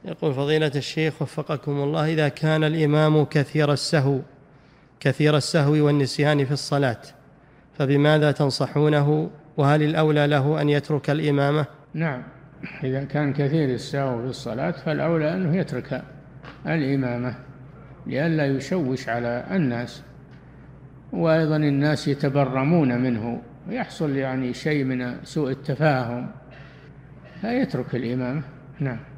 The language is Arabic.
يقول فضيلة الشيخ وفقكم الله، إذا كان الإمام كثير السهو والنسيان في الصلاة فبماذا تنصحونه؟ وهل الأولى له أن يترك الإمامة؟ نعم، إذا كان كثير السهو في الصلاة فالأولى أنه يترك الإمامة لئلا يشوش على الناس، وأيضا الناس يتبرمون منه ويحصل يعني شيء من سوء التفاهم، فيترك الإمامة. نعم.